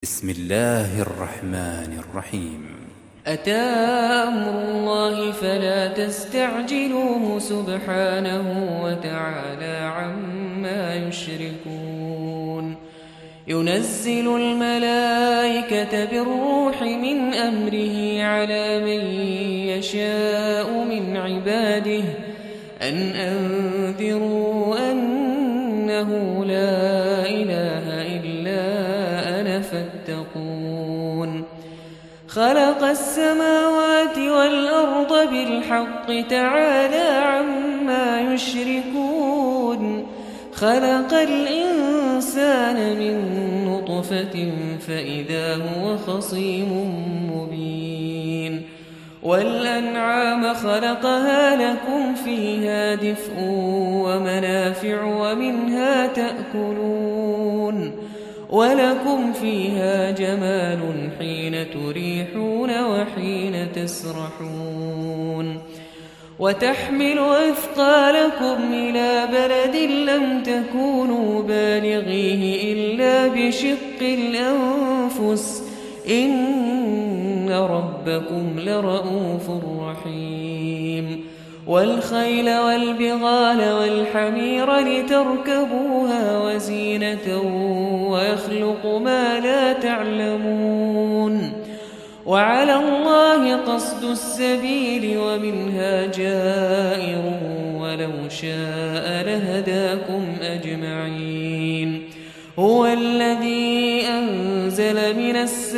بسم الله الرحمن الرحيم. أتى أمر الله فلا تستعجلوه سبحانه وتعالى عما يشركون. ينزل الملائكة بالروح من أمره على من يشاء من عباده أن أنذروا أنه لا إله إلا أنا فاتقون. خلق السماوات والأرض بالحق تعالى عما يشركون. خلق الإنسان من نطفة فإذا هو خصيم مبين. والأنعام خلقها لكم فيها دفء ومنافع ومنها تأكلون ولكم فيها جمال حين تريحون وحين تسرحون. وتحمل أثقالكم إلى بلد لم تكونوا بالغيه إلا بشق الأنفس إن ربكم لرؤوف رحيم. والخيل والبغال والحمير لتركبوها وزينة ويخلق ما لا تعلمون. وعلى الله قصد السبيل ومنها جائر ولو شاء لهداكم أجمعين. هو الذي أنزل من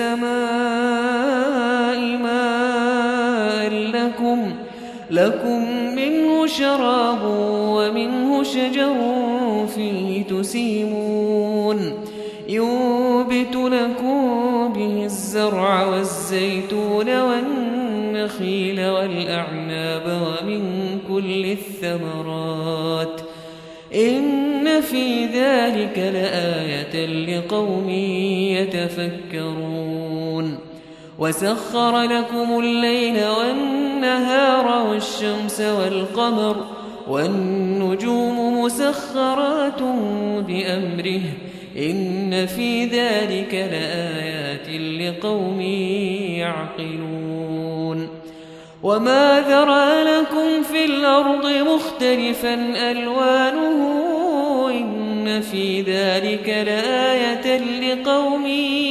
السماء ماء لكم منه شراب ومنه شجر فيه تسيمون. ينبت لكم به الزرع والزيتون والنخيل والأعناب ومن كل الثمرات إن في ذلك لآية لقوم يتفكرون. وسخر لكم الليل والنهار والشمس والقمر والنجوم مسخرات بأمره إن في ذلك لآيات لقوم يعقلون. وما ذرأ لكم في الأرض مختلفا ألوانه إن في ذلك لآية لقوم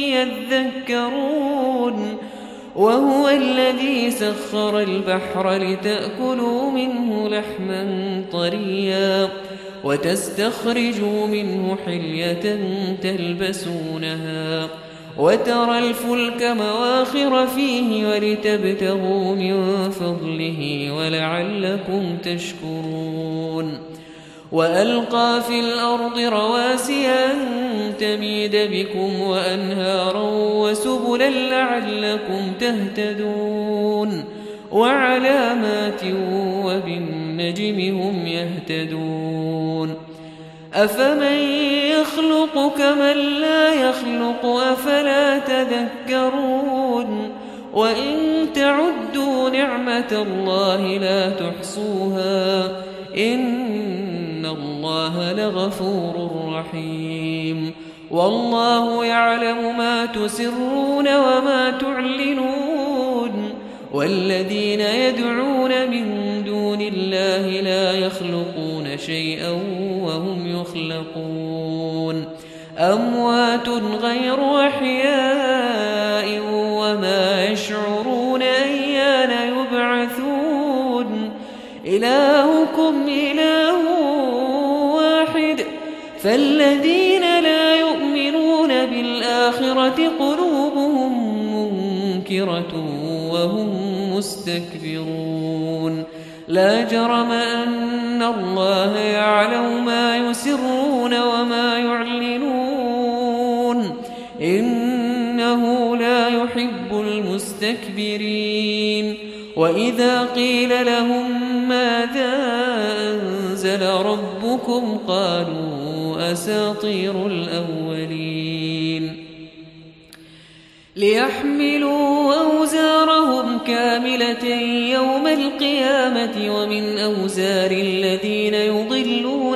يذكرون. وهو الذي سخر البحر لتأكلوا منه لحما طريا وتستخرجوا منه حلية تلبسونها وترى الفلك مواخر فيه ولتبتغوا من فضله ولعلكم تشكرون. وألقى في الأرض رواسي أن تميد بكم وأنهارا وسبلا لعلكم تهتدون. وعلامات وبالنجم هم يهتدون. أفمن يخلق كمن لا يخلق أفلا تذكرون. وإن تعدوا نعمة الله لا تحصوها إن الله لغفور رحيم. والله يعلم ما تسرون وما تعلنون. والذين يدعون من دون الله لا يخلقون شيئا وهم يخلقون. أموات غير أحياء وما يشعرون أيان يبعثون. إلهكم إله واحد فالذين لا يؤمنون بالآخرة قلوبهم منكرة وهم مستكبرون. لا جرم أن الله يعلم ما يسرون وما يعلنون إنه لا يحب المستكبرين. وإذا قيل لهم ماذا أنزل ربكم قالوا أساطير الأولين. ليحملوا أوزارهم كاملة يوم القيامة ومن أوزار الذين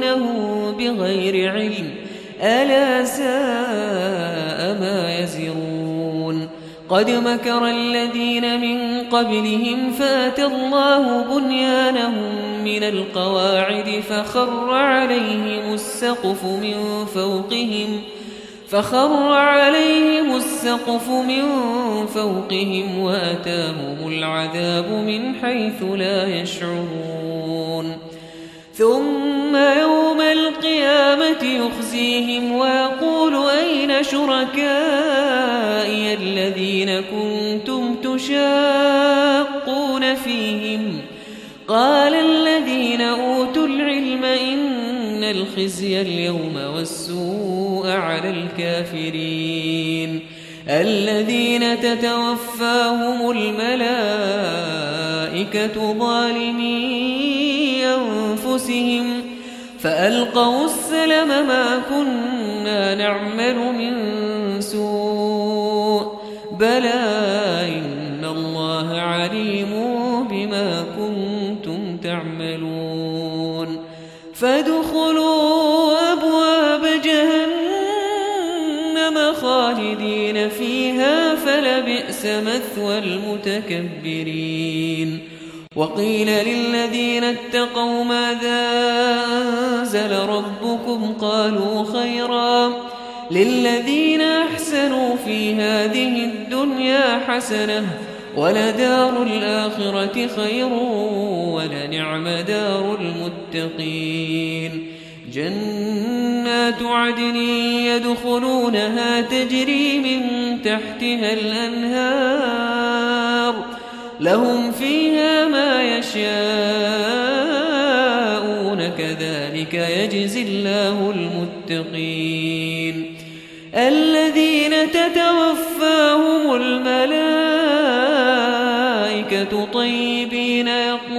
يضلونهم بغير علم ألا ساء ما يزرون. قد مكر الذين من قبلهم فأتى الله بنيانهم من القواعد فخر عليهم السقف من فوقهم وأتاهم العذاب من حيث لا يشعرون ثم يوم القيامة يخزيهم ويقول أين شركائي الذين كنتم تشاقون فيهم قال الذين أوتوا العلم إن الخزي اليوم والسوء على الكافرين الذين تتوفاهم الملائكة ظالمي أنفسهم فألقوا السلم ما كنا نعمل من سوء بلى إن الله عليم بما كنتم تعملون فادخلوا أبواب جهنم خالدين فيها فلبئس مثوى المتكبرين وقيل للذين اتقوا ماذا أنزل ربكم قالوا خيرا للذين أحسنوا في هذه الدنيا حسنة ولدار الآخرة خير ولنعم دار المتقين جنات عدن يدخلونها تجري من تحتها الأنهار لهم فيها ما يشاءون كذلك يجزي الله المتقين الذين تتوفاهم الملائكة طيبين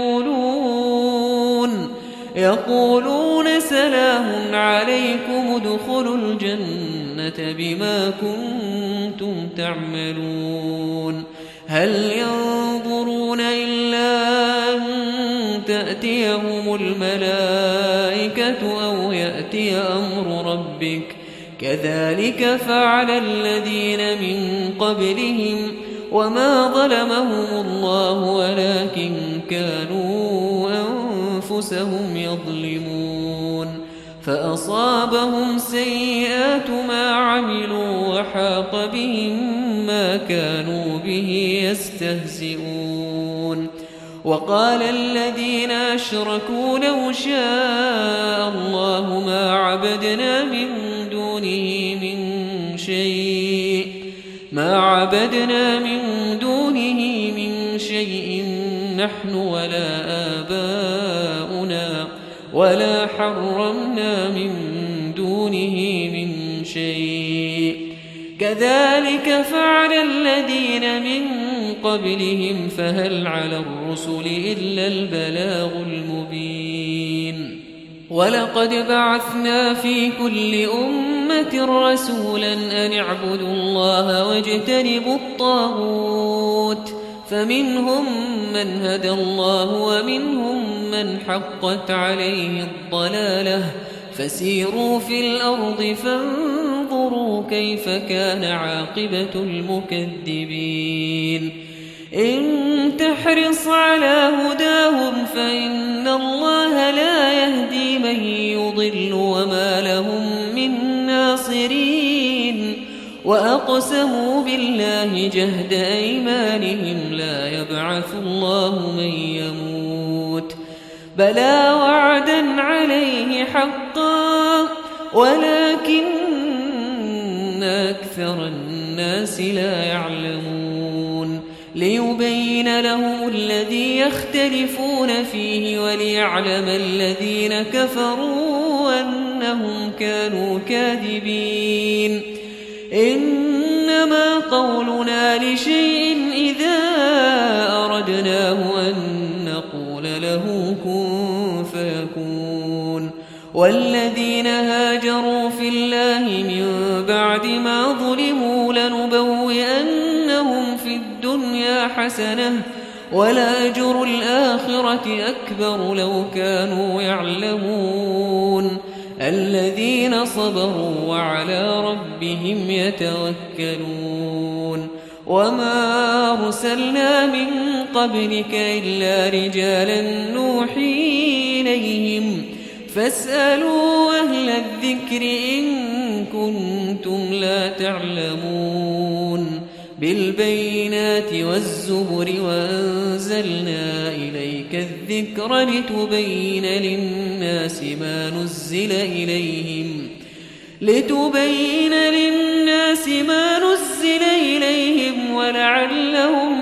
يقولون سلام عليكم ادخلوا الجنة بما كنتم تعملون هل ينظرون إلا أن تأتيهم الملائكة أو يأتي أمر ربك كذلك فعل الذين من قبلهم وما ظلمهم الله ولكن كانوا أنفسهم يظلمون فأصابهم سيئات ما عملوا وحاق بهم ما كانوا به يستهزئون وقال الذين أشركوا لو شاء الله ما عبدنا من دونه من شيء نحن ولا آباؤنا ولا حرمنا من دونه من شيء كذلك فعل الذين من قبلهم فهل على الرسل إلا البلاغ المبين ولقد بعثنا في كل أمة رسولا أن اعبدوا الله واجتنبوا الطاغوت فمنهم من هدى الله ومنهم من حقت عليه الضلالة فسيروا في الأرض فانظروا كيف كان عاقبة المكذبين إن تحرص على هداهم فإن الله لا يهدي من يضل وما لهم من ناصرين وأقسموا بالله جهد أيمانهم لا يبعث الله من يموت بلى وعدا عليه حقا ولكن أكثر الناس لا يعلمون ليبين لهم الذي يختلفون فيه وليعلم الذين كفروا أنهم كانوا كاذبين إنما قولنا لشيء إذا أردناه أن نقول له كن فيكون والذين هاجروا في الله من بعد ما ظلموا لنبوئنهم في الدنيا حسنة ولأجر الآخرة أكبر لو كانوا يعلمون الذين صبروا وعلى ربهم يتوكلون وما أرسلنا من قبلك إلا رجالا نوحي إليهم فاسألوا أهل الذكر إن كنتم لا تعلمون بالبينات والزبر وأنزلنا إليك الذكر لتبين للناس ما نزل إليهم ولعلهم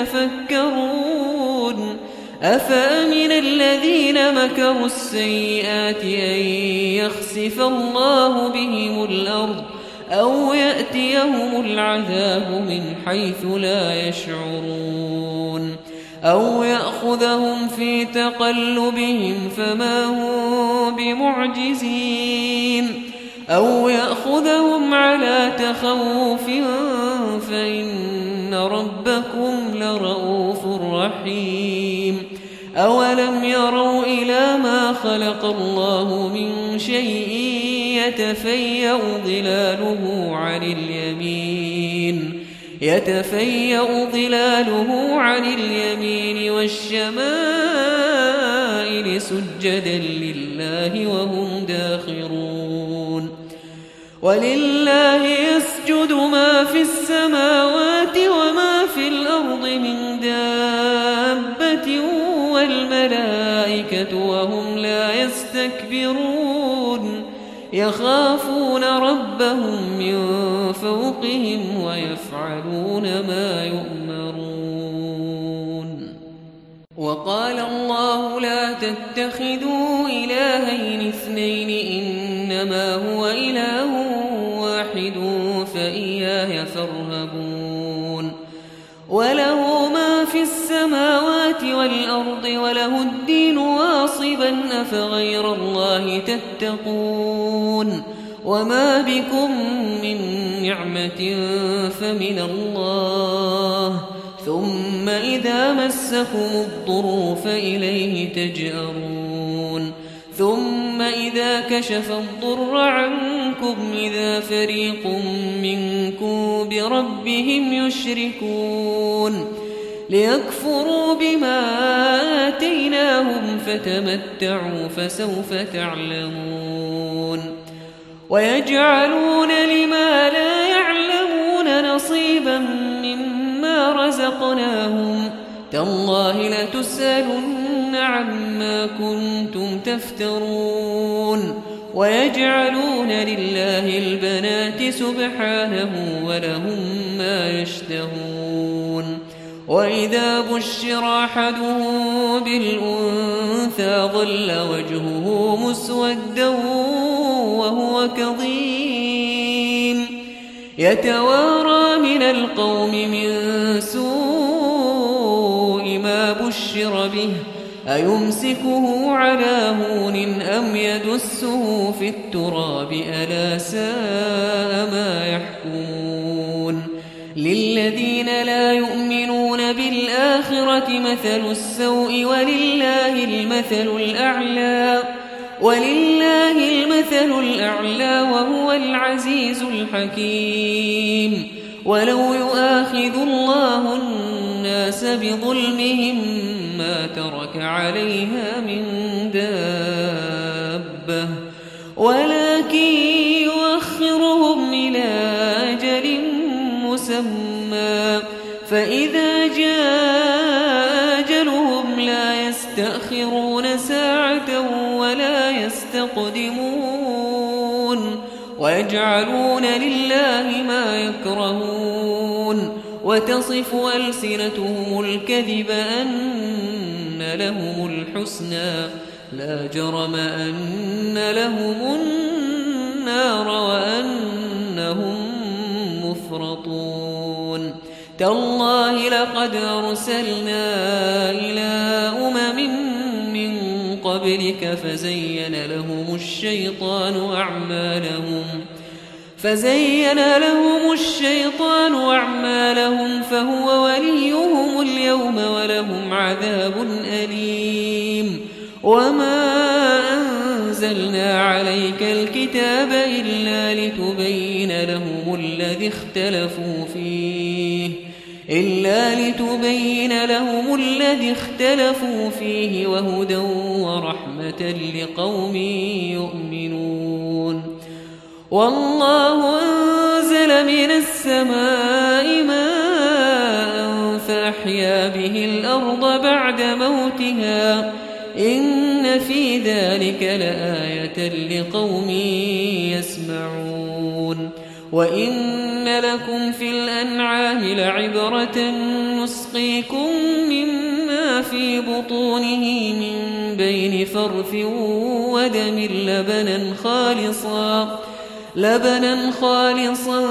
يتفكرون أفأمن الذين مكروا السيئات أن يخسف الله بهم الأرض أو يأتيهم العذاب من حيث لا يشعرون أو يأخذهم في تقلبهم فما هم بمعجزين أو يأخذهم على تخوف فإن ربكم لرؤوف رحيم أولم يروا إلى ما خلق الله من شيء يتفيأ ظلاله عن اليمين والشمائل سجدا لله وهم داخرون ولله يسجد ما في السماوات وما في الأرض من دابة والملائكة وهم لا يستكبرون يخافون ربهم من فوقهم ويفعلون ما يؤمرون وقال الله لا تتخذوا إلهين اثنين إنما هو إله واحد فإياي فارهبون وله ما في السماوات والأرض وله الدين واصبا أفغير الله تتقون وما بكم من نعمة فمن الله ثم إذا مسكم الضر فإليه تجأرون ثم إذا كشف الضر عنكم إذا فريق منكم بربهم يشركون ليكفروا بما آتيناهم فتمتعوا فسوف تعلمون ويجعلون لما لا يعلمون نصيبا مما رزقناهم تالله لتسألن عما كنتم تفترون ويجعلون لله البنات سبحانه ولهم ما يشتهون وإذا بشر أحدهم بالأنثى ظل وجهه مسودا وهو كظيم يتوارى من القوم من سوء ما بشر به أيمسكه على هون أم يدسه في التراب ألا ساء ما يحكمون للذين لا يؤمنون بالآخرة مثل السوء ولله المثل الأعلى وهو العزيز الحكيم ولو يؤاخذ الله الناس بظلمهم ما ترك عليها من دابة ولكن يؤخرهم إلى أجل مسمى فإذا جاء أجلهم لا يستأخرون ساعة ولا يستقدمون ويجعلون لله ما يكرهون وتصف ألسنتهم الكذب أن لهم الحسنى لا جرم أن لهم النار وأنهم مفرطون تالله لقد أرسلنا إلى من قبلك فزين لهم الشيطان أعمالهم فهو وليهم اليوم ولهم عذاب أليم وما أنزلنا عليك الكتاب إلا لتبين لهم الذي اختلفوا فيه إلا لتبين لهم الذي اختلفوا فيه وهدى ورحمة لقوم يؤمنون. والله أنزل من السماء ماء فأحيا به الأرض بعد موتها إن في ذلك لآية لقوم يسمعون. وإن لكم في الأنعام لعبرة نسقيكم مما في بطونه من بين فرث ودم لبنا خالصا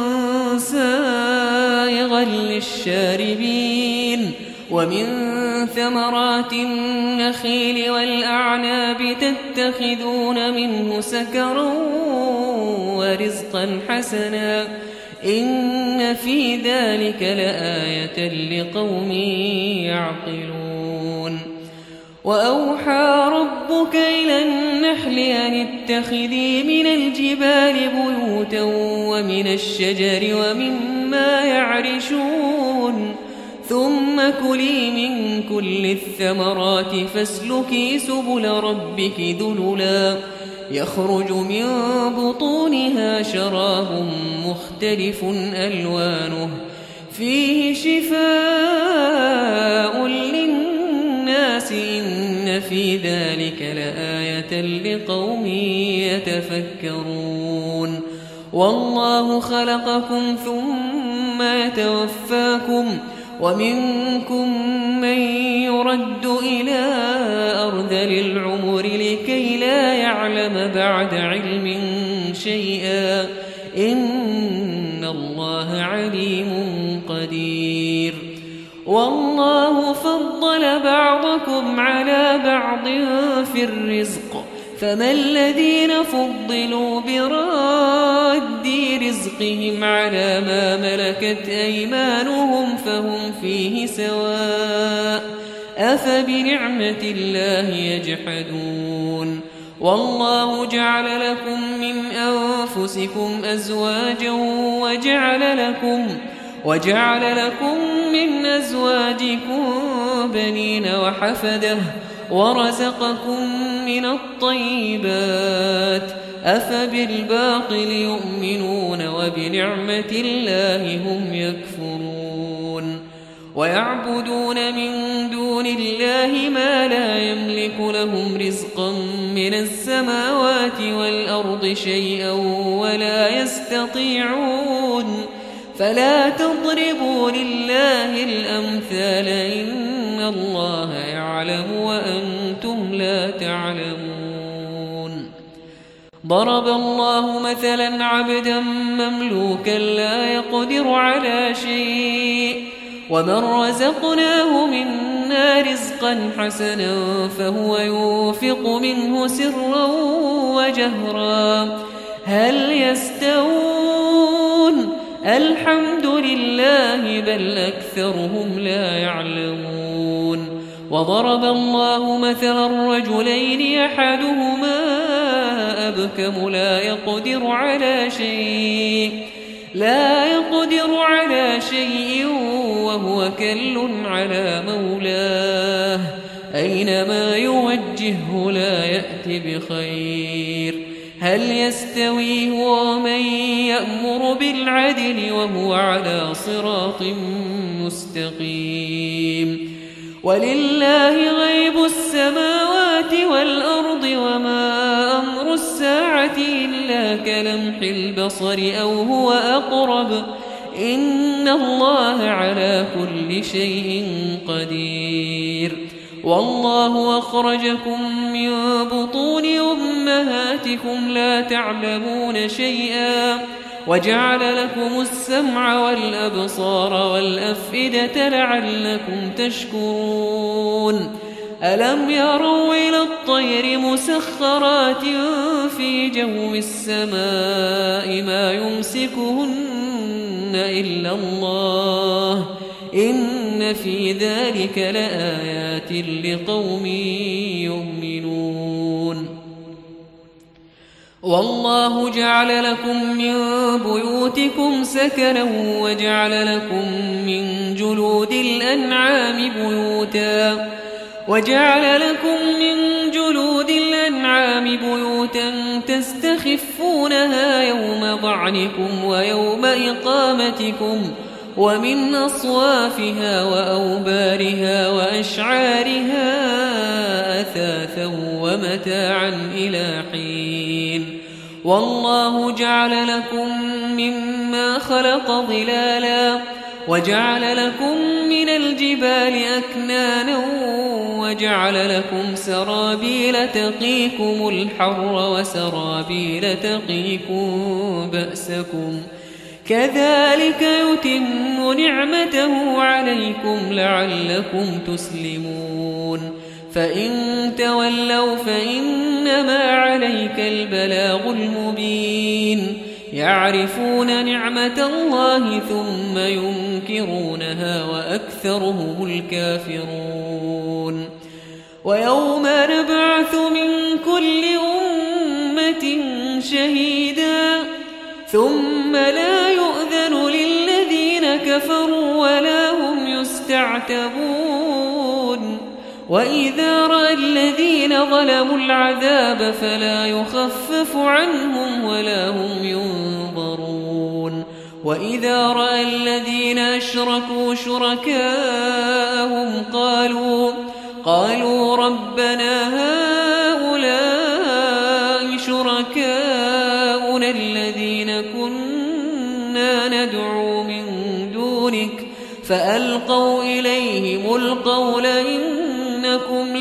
سائغا للشاربين ومن ثمرات النخيل والأعناب تتخذون منه سكرا ورزقا حسنا إن في ذلك لآية لقوم يعقلون. وأوحى ربك إلى النحل أن اتخذي من الجبال بيوتا ومن الشجر ومما يعرشون ثم كلي من كل الثمرات فاسلكي سبل ربك ذللا يخرج من بطونها شراب مختلف ألوانه فيه شفاء للناس إن في ذلك لآية لقوم يتفكرون. والله خلقكم ثم يتوفاكم ومنكم من يرد إلى أرذل العمر لكي لا يعلم بعد علم شيئا إن الله عليم قدير. والله فضل بعضكم على بعض في الرزق فما الذين فضلوا براد رزقهم على ما ملكت أيمانهم فهم فيه سواء أفبنعمة الله يجحدون. والله جعل لكم من أنفسكم أزواجا وجعل لكم من أزواجكم بنين وحفدة ورزقكم من الطيبات أفبالباطل يؤمنون وبنعمة الله هم يكفرون. ويعبدون من دون الله ما لا يملك لهم رزقا من السماوات والأرض شيئا ولا يستطيعون فلا تضربوا لله الأمثال إن الله يعلم وأنتم لا تعلمون. ضرب الله مثلا عبدا مملوكا لا يقدر على شيء ومن رزقناه منا رزقا حسنا فهو ينفق منه سرا وجهرا هل يستوون الحمد لله بل أكثرهم لا يعلمون. وضرب الله مثلا رجلين أحدهما أبكم لا يقدر على شيء وهو كل على مولاه أينما يوجهه لا يأتي بخير هل يستوي هو ومن يأمر بالعدل وهو على صراط مستقيم. ولله غيب السماوات والأرض وما أمر الساعة إلا كلمح البصر أو هو أقرب إن الله على كل شيء قدير. والله أخرجكم من بطون أمهاتكم لا تعلمون شيئا وجعل لكم السمع والأبصار والأفئدة لعلكم تشكرون. ألم يروا إلى الطير مسخرات في جو السماء ما يمسكهن إلا الله إن في ذلك لآيات لقوم يؤمنون. والله جعل لكم من بيوتكم سكنا وجعل لكم من جلود الأنعام بيوتا تستخفونها يوم ظعنكم ويوم إقامتكم ومن أصوافها وأوبارها وأشعارها أثاثا ومتاعا إلى حين. والله جعل لكم مما خلق ظلالا وجعل لكم من الجبال أكنانا وجعل لكم سرابيل تقيكم الحر وسرابيل تقيكم بأسكم كذلك يتم نعمته عليكم لعلكم تسلمون. فإن تولوا فإنما عليك البلاغ المبين. يعرفون نعمة الله ثم ينكرونها وأكثرهم الكافرون. ويوم نبعث من كل أمة شهيدا ثم لا يؤذن للذين كفروا ولا هم يستعتبون. وإذا رأى الذين ظلموا العذاب فلا يخفف عنهم ولا هم ينظرون. وإذا رأى الذين أشركوا شركاءهم قالوا ربنا هؤلاء شركاؤنا الذين كنا ندعو من دونك فألقوا إليهم القول إنكم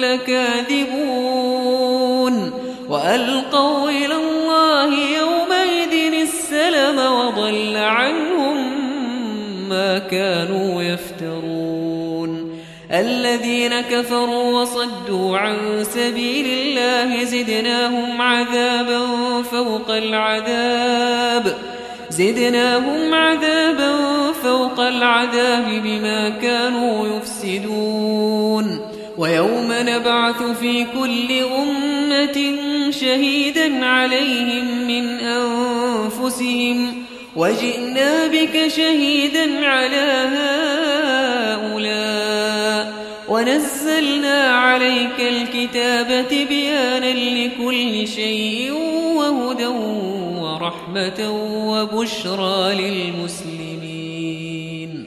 لكاذبون. وألقوا إلى الله يومئذ السلم وضل عنهم ما كانوا يفترون. الذين كفروا وصدوا عن سبيل الله زدناهم عذابا فوق العذاب بما كانوا يفسدون. ويوم نبعث في كل أمة شهيدا عليهم من أنفسهم وجئنا بك شهيدا على هؤلاء ونزلنا عليك الكتاب تبيانا لكل شيء وهدى ورحمة وبشرى للمسلمين.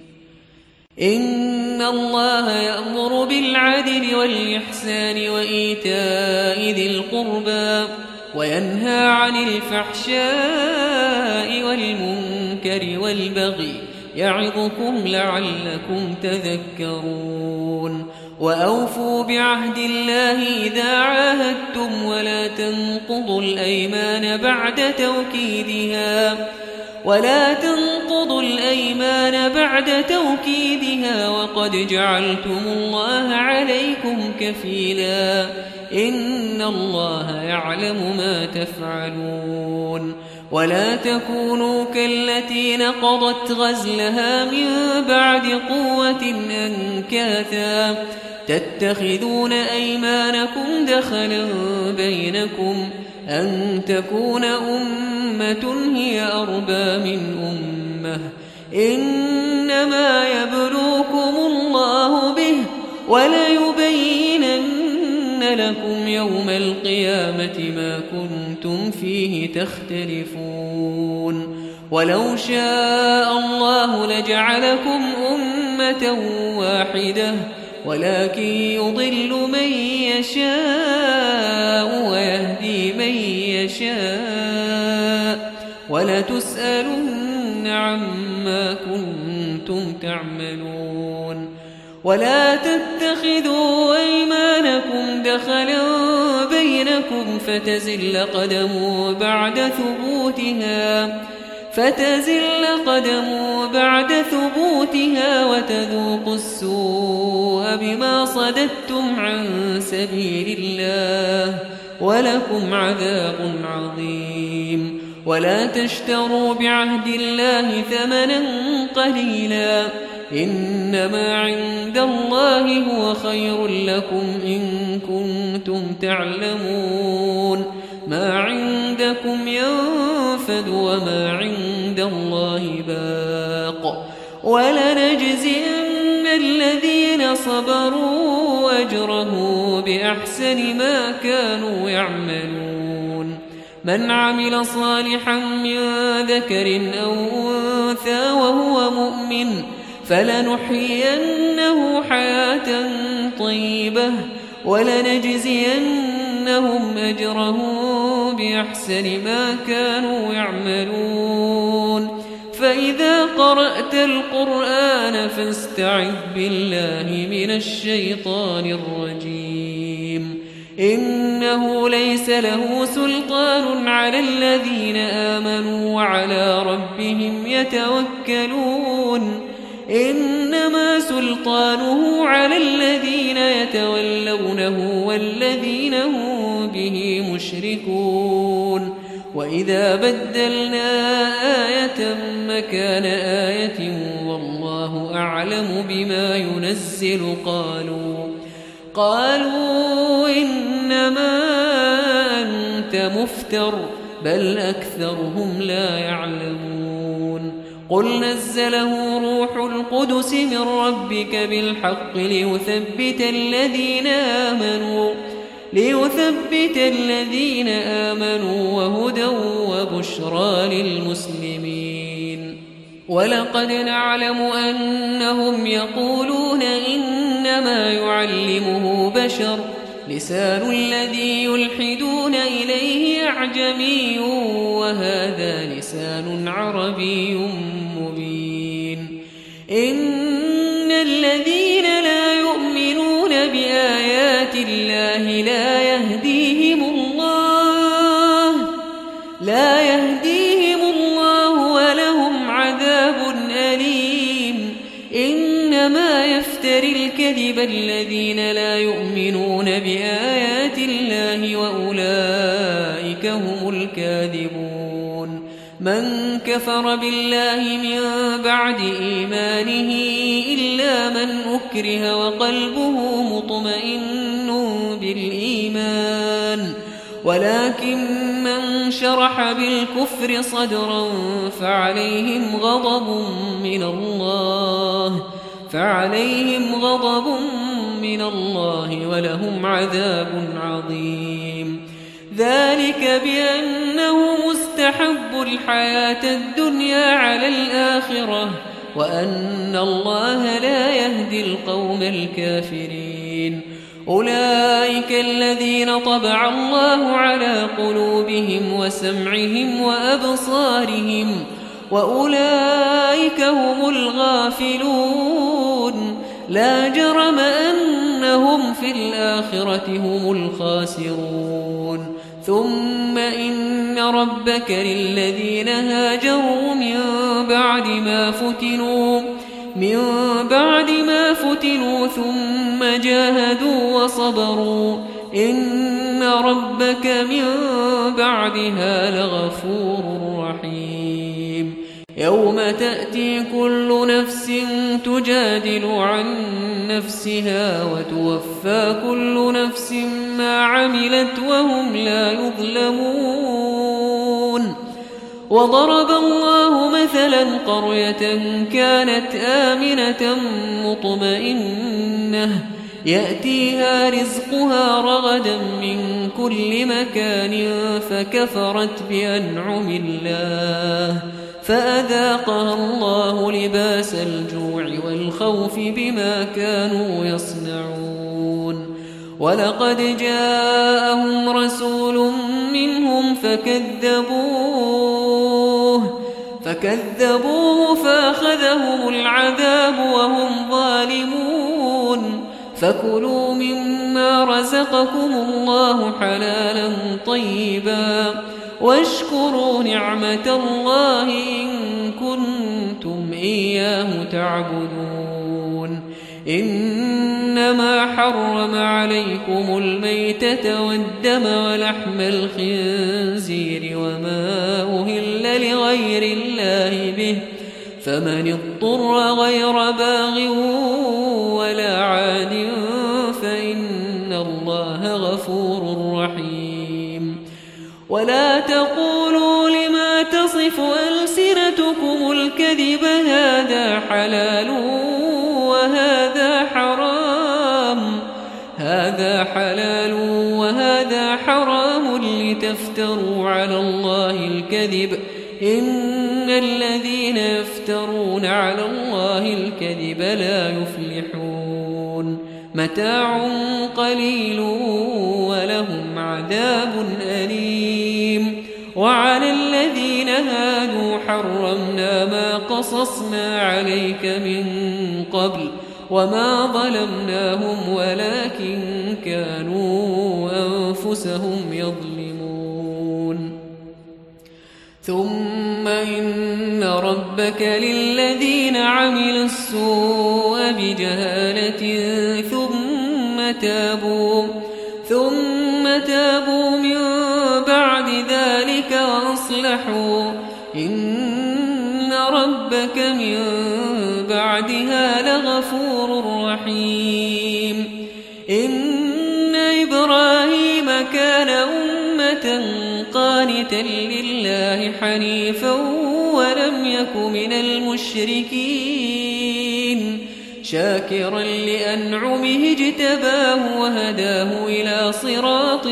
إن الله يأمر بالعدل والإحسان وإيتاء ذي القربى وينهى عن الفحشاء والمنكر والبغي يعظكم لعلكم تذكرون. وأوفوا بعهد الله إذا عاهدتم ولا تنقضوا الأيمان بعد توكيدها وقد جعلتم الله عليكم كفيلا إن الله يعلم ما تفعلون. ولا تكونوا كالتي نقضت غزلها من بعد قوة أنكاثا تتخذون أيمانكم دخلا بينكم أن تكون أمة هي أربى من أمة إنما يبلوكم الله به وليبينن لكم يوم القيامة ما كنتم فيه تختلفون. ولو شاء الله لجعلكم أمة واحدة ولكن يضل من يشاء ويهدي من يشاء ولتسألن عما كنتم تعملون. ولا تتخذوا أيمانكم دخلا بينكم فتزل قدم بعد ثبوتها وتذوقوا السوء بما صددتم عن سبيل الله ولكم عذاب عظيم. ولا تشتروا بعهد الله ثمنا قليلا إنما عند الله هو خير لكم إن كنتم تعلمون. ما عند عندكم ينفد وما عند الله باق ولنجزين الذين صبروا أجره بأحسن ما كانوا يعملون من عمل صالحا من ذكر أو أنثى وهو مؤمن فلنحيينه حياة طيبة ولنجزينهم أجرهم بأحسن ما كانوا يعملون فإذا قرأت القرآن فاستعذ بالله من الشيطان الرجيم إنه ليس له سلطان على الذين آمنوا وعلى ربهم يتوكلون إنما سلطانه على الذين يتولونه والذين هم به مشركون وإذا بدلنا آية مكان آية والله أعلم بما ينزل قالوا إنما أنت مفتر بل أكثرهم لا يعلمون قل نزله روح القدس من ربك بالحق ليثبت الذين آمنوا وهدى وبشرى للمسلمين ولقد نعلم أنهم يقولون إنما يعلمه بشر لسان الذي يلحدون إليه أعجمي وهذا لسان عربي مبين إن الذين لا يؤمنون بآيات الله لا يهديهم الله ولهم عذاب أليم إنما يفتري الكذب الذين لا يؤمنون بآيات الله وأولئك هم الكاذبون من كفر بالله من بعد إيمانه إلا من أكره وقلبه مطمئن بالإيمان ولكن من شرح بالكفر صدرا فعليهم غضب من الله ولهم عذاب عظيم ذلك بأنه مستحب الحياة الدنيا على الآخرة وأن الله لا يهدي القوم الكافرين أولئك الذين طبع الله على قلوبهم وسمعهم وأبصارهم وأولئك هم الغافلون لا جرم أنهم في الآخرة هم الخاسرون ثم إن ربك للذين هاجروا من بعد ما فتنوا ثم جاهدوا وصبروا إن ربك من بعدها لغفور رحيم يوم تأتي كل نفس تجادل عن نفسها وتوفى كل نفس ما عملت وهم لا يظلمون وضرب الله مثلا قرية كانت آمنة مطمئنة يأتيها رزقها رغدا من كل مكان فكفرت بأنعم الله فأذاقها الله لباس الجوع والخوف بما كانوا يصنعون ولقد جاءهم رسول منهم فكذبوه فأخذهم العذاب وهم ظالمون فكلوا مما رزقكم الله حلالا طيبا واشكروا نعمة الله إن كنتم إياه تعبدون إنما حرم عليكم الميتة والدم ولحم الخنزير وما أهل لغير الله به فمن اضطر غير باغ ولا عاد فإن الله غفور رحيم ولا تقولوا لما تصف ألسنتكم الكذب هذا حلال وهذا حرام لتفتروا على الله الكذب إن الذين يفترون على الله الكذب لا يفلحون متاع قليل ولهم عذاب أليم وعلى الذين هادوا حرمنا ما قصصنا عليك من قبل وما ظلمناهم ولكن كانوا أنفسهم يظلمون ثم إن ربك للذين عملوا السوء بجهالة ثم تابوا من بعد ذلك وأصلحوا إن ربك من بعدها لغفور رحيم إن إبراهيم كان أمة قانتا لله حنيفا ولم يك من المشركين شاكرا لأنعمه اجتباه وهداه إلى صراط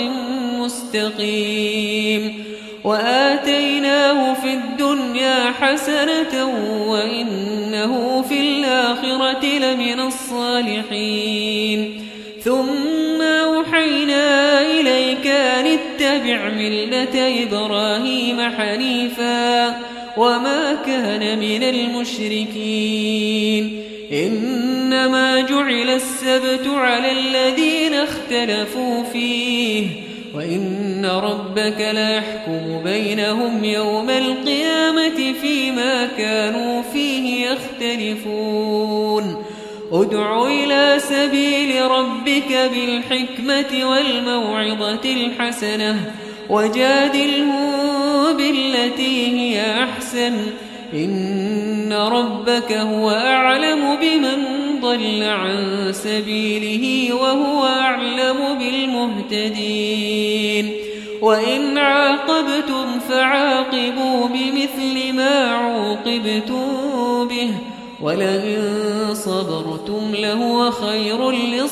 مستقيم وآتيناه في الدنيا حسنة وإنه في الآخرة لمن الصالحين ثم أوحينا إليك أن اتبع ملة إبراهيم حنيفا وما كان من المشركين إنما جعل السبت على الذين اختلفوا فيه وإن ربك ليحكم بينهم يوم القيامة فيما كانوا فيه يختلفون ادع إلى سبيل ربك بالحكمة والموعظة الحسنة وجادلهم بالتي هي أحسن إن ربك هو أعلم بمن ضل عن سبيله وهو أعلم بالمهتدين وإن عاقبتم فعاقبوا بمثل ما عوقبتم به ولئن صبرتم لهو خير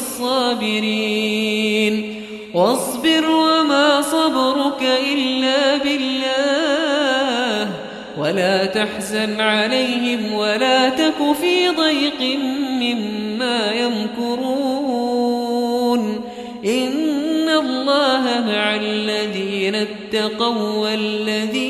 للصابرين واصبر وما صبرك إلا بالله ولا تحزن عليهم ولا تك في ضيق مما يمكرون إن الله مع الذين اتقوا والذين